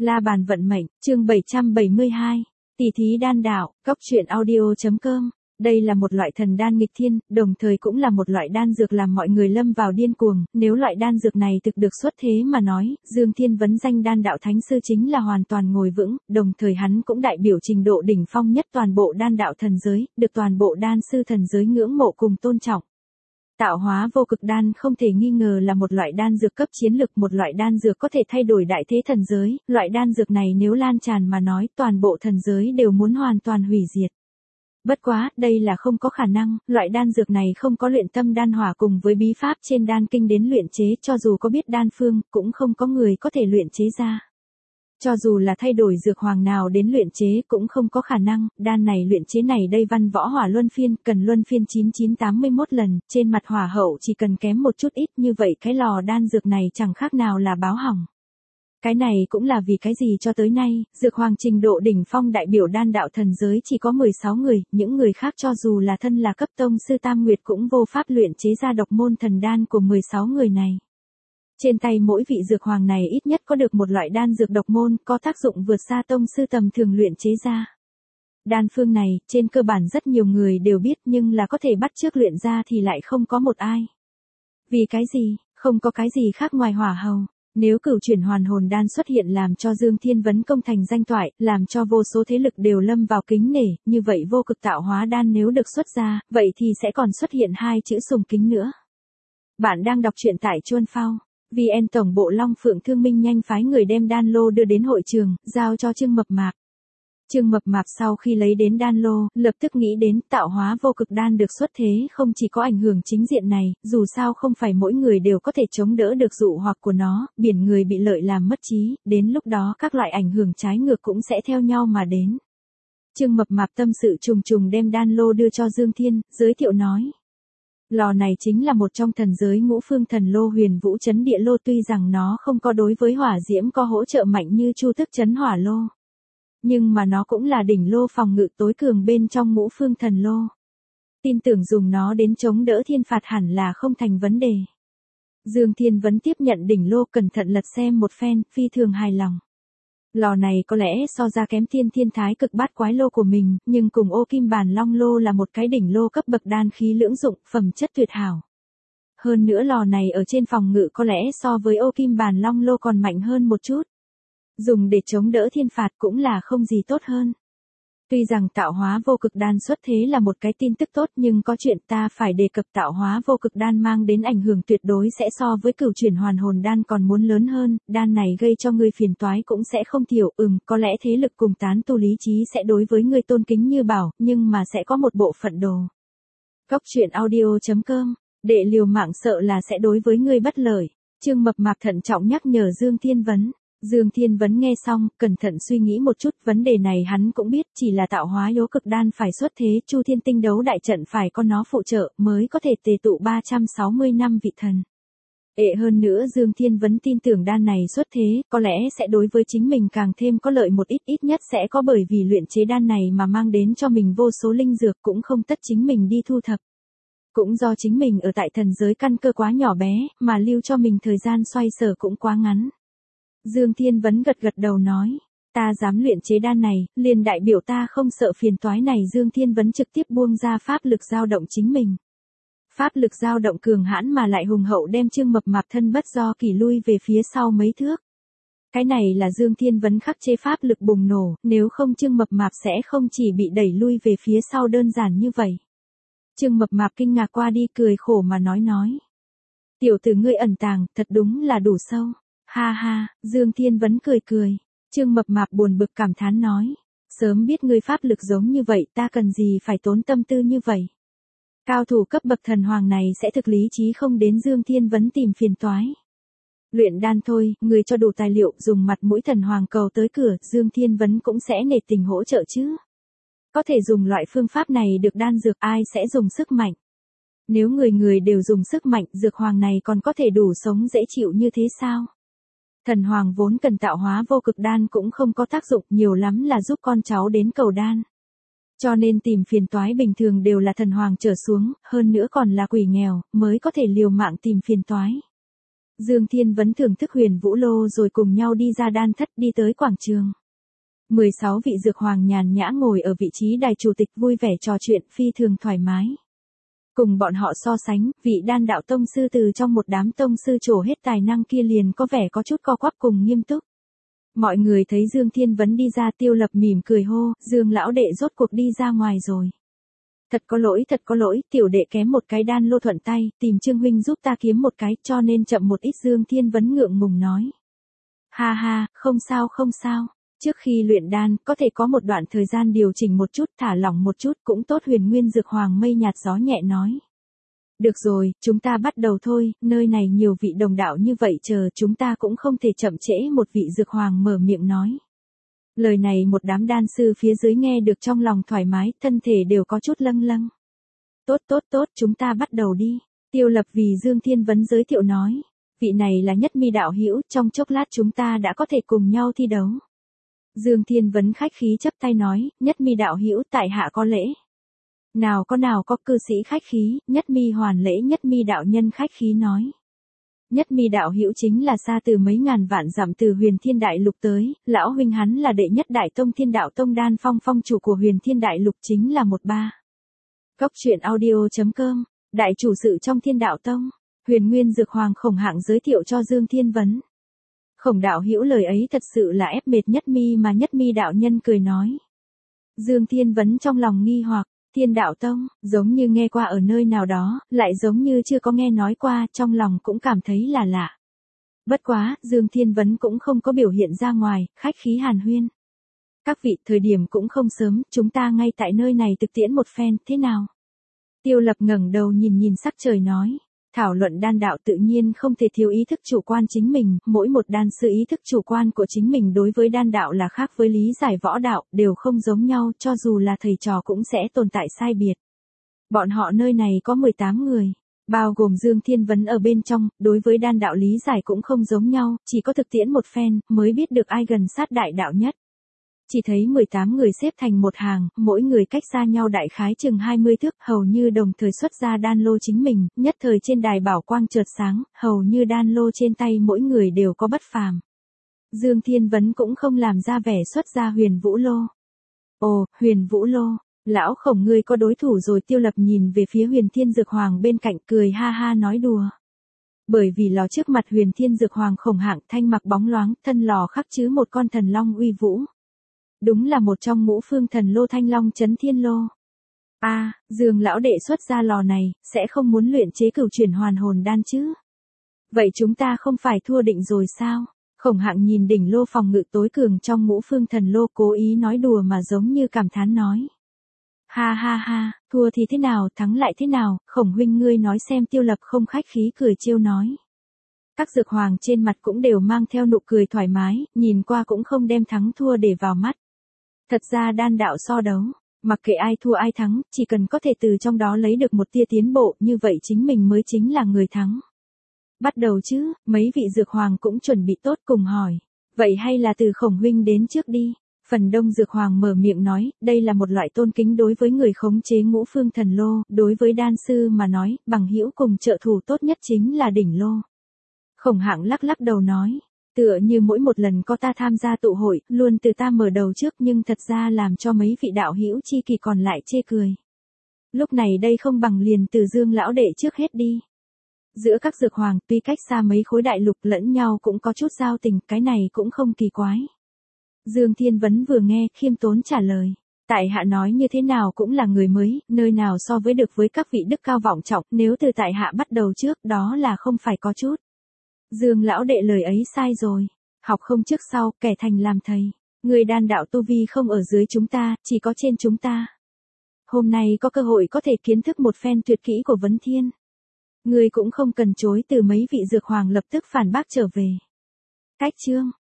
La bàn vận mệnh, chương 772, tỷ thí đan đạo, góc truyện audio.com. Đây là một loại thần đan nghịch thiên, đồng thời cũng là một loại đan dược làm mọi người lâm vào điên cuồng, nếu loại đan dược này thực được xuất thế mà nói, Dương Thiên Vấn danh đan đạo thánh sư chính là hoàn toàn ngồi vững, đồng thời hắn cũng đại biểu trình độ đỉnh phong nhất toàn bộ đan đạo thần giới, được toàn bộ đan sư thần giới ngưỡng mộ cùng tôn trọng. Tạo hóa vô cực đan không thể nghi ngờ là một loại đan dược cấp chiến lực, một loại đan dược có thể thay đổi đại thế thần giới, loại đan dược này nếu lan tràn mà nói toàn bộ thần giới đều muốn hoàn toàn hủy diệt. Bất quá, đây là không có khả năng, loại đan dược này không có luyện tâm đan hỏa cùng với bí pháp trên đan kinh đến luyện chế, cho dù có biết đan phương, cũng không có người có thể luyện chế ra. Cho dù là thay đổi dược hoàng nào đến luyện chế cũng không có khả năng, đan này luyện chế này đây văn võ hỏa luân phiên, cần luân phiên 9981 lần, trên mặt hỏa hậu chỉ cần kém một chút ít, như vậy cái lò đan dược này chẳng khác nào là báo hỏng. Cái này cũng là vì cái gì cho tới nay, dược hoàng trình độ đỉnh phong đại biểu đan đạo thần giới chỉ có 16 người, những người khác cho dù là thân là cấp tông sư Tam Nguyệt cũng vô pháp luyện chế ra độc môn thần đan của 16 người này. Trên tay mỗi vị dược hoàng này ít nhất có được một loại đan dược độc môn, có tác dụng vượt xa tông sư tầm thường luyện chế ra. Đan phương này, trên cơ bản rất nhiều người đều biết nhưng là có thể bắt chước luyện ra thì lại không có một ai. Vì cái gì? Không có cái gì khác ngoài hỏa hầu. Nếu cửu chuyển hoàn hồn đan xuất hiện làm cho Dương Thiên Vấn công thành danh toại, làm cho vô số thế lực đều lâm vào kính nể, như vậy vô cực tạo hóa đan nếu được xuất ra, vậy thì sẽ còn xuất hiện hai chữ sùng kính nữa. Bạn đang đọc truyện tại Chuan Phao. VN Tổng bộ Long Phượng Thương Minh nhanh phái người đem đan lô đưa đến hội trường, giao cho Trương Mập Mạp. Trương Mập Mạp sau khi lấy đến đan lô, lập tức nghĩ đến tạo hóa vô cực đan được xuất thế không chỉ có ảnh hưởng chính diện này, dù sao không phải mỗi người đều có thể chống đỡ được dụ hoặc của nó, biển người bị lợi làm mất trí, đến lúc đó các loại ảnh hưởng trái ngược cũng sẽ theo nhau mà đến. Trương Mập Mạp tâm sự trùng trùng đem đan lô đưa cho Dương Thiên, giới thiệu nói. Lò này chính là một trong thần giới ngũ phương thần lô Huyền Vũ Chấn Địa Lô, tuy rằng nó không có đối với hỏa diễm có hỗ trợ mạnh như Chu Tức Chấn Hỏa Lô. Nhưng mà nó cũng là đỉnh lô phòng ngự tối cường bên trong ngũ phương thần lô. Tin tưởng dùng nó đến chống đỡ thiên phạt hẳn là không thành vấn đề. Dương Thiên Vấn tiếp nhận đỉnh lô cẩn thận lật xem một phen, phi thường hài lòng. Lò này có lẽ so ra kém thiên thái cực bát quái lô của mình, nhưng cùng ô kim bàn long lô là một cái đỉnh lô cấp bậc đan khí lưỡng dụng, phẩm chất tuyệt hảo. Hơn nữa lò này ở trên phòng ngự có lẽ so với ô kim bàn long lô còn mạnh hơn một chút. Dùng để chống đỡ thiên phạt cũng là không gì tốt hơn. Tuy rằng tạo hóa vô cực đan xuất thế là một cái tin tức tốt nhưng có chuyện ta phải đề cập tạo hóa vô cực đan mang đến ảnh hưởng tuyệt đối sẽ so với cửu chuyển hoàn hồn đan còn muốn lớn hơn, đan này gây cho ngươi phiền toái cũng sẽ không thiểu, có lẽ thế lực cùng tán tu lý trí sẽ đối với ngươi tôn kính như bảo, nhưng mà sẽ có một bộ phận đồ. Góc truyện audio.com, để liều mạng sợ là sẽ đối với ngươi bất lợi. Trương Mập Mạp thận trọng nhắc nhở Dương Thiên Vấn. Dương Thiên Vấn nghe xong, cẩn thận suy nghĩ một chút, vấn đề này hắn cũng biết, chỉ là tạo hóa yếu cực đan phải xuất thế, Chu Thiên Tinh đấu đại trận phải có nó phụ trợ, mới có thể tề tụ 360 năm vị thần. Hơn nữa Dương Thiên Vấn tin tưởng đan này xuất thế, có lẽ sẽ đối với chính mình càng thêm có lợi một ít, ít nhất sẽ có bởi vì luyện chế đan này mà mang đến cho mình vô số linh dược cũng không tất chính mình đi thu thập. Cũng do chính mình ở tại thần giới căn cơ quá nhỏ bé, mà lưu cho mình thời gian xoay sở cũng quá ngắn. Dương Thiên Vấn gật đầu nói, ta dám luyện chế đan này, liền đại biểu ta không sợ phiền toái này. Dương Thiên Vấn trực tiếp buông ra pháp lực dao động chính mình. Pháp lực dao động cường hãn mà lại hùng hậu đem Trương Mập Mạp thân bất do kỳ lui về phía sau mấy thước. Cái này là Dương Thiên Vấn khắc chế pháp lực bùng nổ, nếu không Trương Mập Mạp sẽ không chỉ bị đẩy lui về phía sau đơn giản như vậy. Trương Mập Mạp kinh ngạc qua đi cười khổ mà nói. Tiểu tử ngươi ẩn tàng, thật đúng là đủ sâu. Ha ha, Dương Thiên Vấn cười. Trương Mập Mạp buồn bực cảm thán nói. Sớm biết ngươi pháp lực giống như vậy ta cần gì phải tốn tâm tư như vậy. Cao thủ cấp bậc thần hoàng này sẽ thực lý trí không đến Dương Thiên Vấn tìm phiền toái. Luyện đan thôi, người cho đủ tài liệu dùng mặt mũi thần hoàng cầu tới cửa, Dương Thiên Vấn cũng sẽ nể tình hỗ trợ chứ. Có thể dùng loại phương pháp này được đan dược ai sẽ dùng sức mạnh. Nếu người đều dùng sức mạnh, dược hoàng này còn có thể đủ sống dễ chịu như thế sao? Thần hoàng vốn cần tạo hóa vô cực đan cũng không có tác dụng, nhiều lắm là giúp con cháu đến cầu đan. Cho nên tìm phiền toái bình thường đều là thần hoàng trở xuống, hơn nữa còn là quỷ nghèo, mới có thể liều mạng tìm phiền toái. Dương Thiên Vấn thưởng thức huyền vũ lô rồi cùng nhau đi ra đan thất đi tới quảng trường. 16 vị dược hoàng nhàn nhã ngồi ở vị trí đài chủ tịch vui vẻ trò chuyện phi thường thoải mái. Cùng bọn họ so sánh, vị đan đạo tông sư từ trong một đám tông sư trổ hết tài năng kia liền có vẻ có chút co quắp cùng nghiêm túc. Mọi người thấy Dương Thiên Vấn đi ra, Tiêu Lập mỉm cười hô, Dương lão đệ rốt cuộc đi ra ngoài rồi. Thật có lỗi, tiểu đệ kém một cái đan lô thuận tay, tìm Trương huynh giúp ta kiếm một cái, cho nên chậm một ít. Dương Thiên Vấn ngượng ngùng nói. Ha ha, không sao. Trước khi luyện đan, có thể có một đoạn thời gian điều chỉnh một chút, thả lỏng một chút cũng tốt. Huyền Nguyên Dược Hoàng mây nhạt gió nhẹ nói. Được rồi, chúng ta bắt đầu thôi, nơi này nhiều vị đồng đạo như vậy chờ, chúng ta cũng không thể chậm trễ. Một vị Dược Hoàng mở miệng nói. Lời này một đám đan sư phía dưới nghe được trong lòng thoải mái, thân thể đều có chút lâng lâng. Tốt, chúng ta bắt đầu đi. Tiêu Lập vì Dương Thiên Vấn giới thiệu nói. Vị này là Nhất Mi đạo hữu, trong chốc lát chúng ta đã có thể cùng nhau thi đấu. Dương Thiên Vấn khách khí chắp tay nói, Nhất Mi đạo hữu tại hạ có lễ. Nào có, cư sĩ khách khí, Nhất Mi hoàn lễ. Nhất Mi đạo nhân khách khí nói. Nhất Mi đạo hữu chính là xa từ mấy ngàn vạn dặm từ Huyền Thiên Đại Lục tới, lão huynh hắn là đệ nhất đại tông Thiên Đạo Tông Đan Phong phong chủ của Huyền Thiên Đại Lục, chính là 13. Cốc truyện audio.com, đại chủ sự trong Thiên Đạo Tông. Huyền Nguyên Dược Hoàng Khổng Hạng giới thiệu cho Dương Thiên Vấn. Khổng đạo hữu lời ấy thật sự là ép mệt Nhất Mi mà. Nhất Mi đạo nhân cười nói. Dương Thiên Vấn trong lòng nghi hoặc, Thiên Đạo Tông, giống như nghe qua ở nơi nào đó, lại giống như chưa có nghe nói qua, trong lòng cũng cảm thấy là lạ. Bất quá, Dương Thiên Vấn cũng không có biểu hiện ra ngoài, khách khí hàn huyên. Các vị, thời điểm cũng không sớm, chúng ta ngay tại nơi này thực tiễn một phen, thế nào? Tiêu Lập ngẩng đầu nhìn sắc trời nói. Thảo luận đan đạo tự nhiên không thể thiếu ý thức chủ quan chính mình, mỗi một đan sư ý thức chủ quan của chính mình đối với đan đạo là khác với lý giải võ đạo, đều không giống nhau, cho dù là thầy trò cũng sẽ tồn tại sai biệt. Bọn họ nơi này có 18 người, bao gồm Dương Thiên Vấn ở bên trong, đối với đan đạo lý giải cũng không giống nhau, chỉ có thực tiễn một phen, mới biết được ai gần sát đại đạo nhất. Chỉ thấy 18 người xếp thành một hàng, mỗi người cách xa nhau đại khái chừng 20 thước, hầu như đồng thời xuất ra đan lô chính mình, nhất thời trên đài bảo quang chợt sáng, hầu như đan lô trên tay mỗi người đều có bất phàm. Dương Thiên Vấn cũng không làm ra vẻ xuất ra huyền vũ lô. Ồ, huyền vũ lô, lão Khổng ngươi có đối thủ rồi. Tiêu Lập nhìn về phía Huyền Thiên Dược Hoàng bên cạnh cười ha ha nói đùa. Bởi vì lò trước mặt Huyền Thiên Dược Hoàng Khổng Hạng thanh mặc bóng loáng, thân lò khắc chứa một con thần long uy vũ. Đúng là một trong ngũ phương thần lô Thanh Long Chấn Thiên Lô. Dương lão đệ xuất ra lò này, sẽ không muốn luyện chế cửu chuyển hoàn hồn đan chứ? Vậy chúng ta không phải thua định rồi sao? Khổng Hạng nhìn đỉnh lô phòng ngự tối cường trong ngũ phương thần lô, cố ý nói đùa mà giống như cảm thán nói. Ha, thua thì thế nào, thắng lại thế nào, Khổng huynh ngươi nói xem. Tiêu Lập không khách khí cười trêu nói. Các dược hoàng trên mặt cũng đều mang theo nụ cười thoải mái, nhìn qua cũng không đem thắng thua để vào mắt. Thật ra đan đạo so đấu, mặc kệ ai thua ai thắng, chỉ cần có thể từ trong đó lấy được một tia tiến bộ, như vậy chính mình mới chính là người thắng. Bắt đầu chứ, mấy vị dược hoàng cũng chuẩn bị tốt cùng hỏi. Vậy hay là từ Khổng huynh đến trước đi. Phần đông dược hoàng mở miệng nói, đây là một loại tôn kính đối với người khống chế ngũ phương thần lô, đối với đan sư mà nói, bằng hữu cùng trợ thủ tốt nhất chính là đỉnh lô. Khổng Hạng lắc đầu nói. Tựa như mỗi một lần có ta tham gia tụ hội, luôn từ ta mở đầu trước, nhưng thật ra làm cho mấy vị đạo hữu chi kỳ còn lại chê cười. Lúc này đây không bằng liền từ Dương lão đệ trước hết đi. Giữa các dược hoàng, tuy cách xa mấy khối đại lục, lẫn nhau cũng có chút giao tình, cái này cũng không kỳ quái. Dương Thiên Vấn vừa nghe, khiêm tốn trả lời. Tại hạ nói như thế nào cũng là người mới, nơi nào so với được với các vị đức cao vọng trọng, nếu từ tại hạ bắt đầu trước, đó là không phải có chút. Dương lão đệ lời ấy sai rồi. Học không trước sau, kẻ thành làm thầy. Người đan đạo tu vi không ở dưới chúng ta, chỉ có trên chúng ta. Hôm nay có cơ hội có thể kiến thức một phen tuyệt kỹ của Vấn Thiên. Người cũng không cần chối từ. Mấy vị dược hoàng lập tức phản bác trở về. Cách chương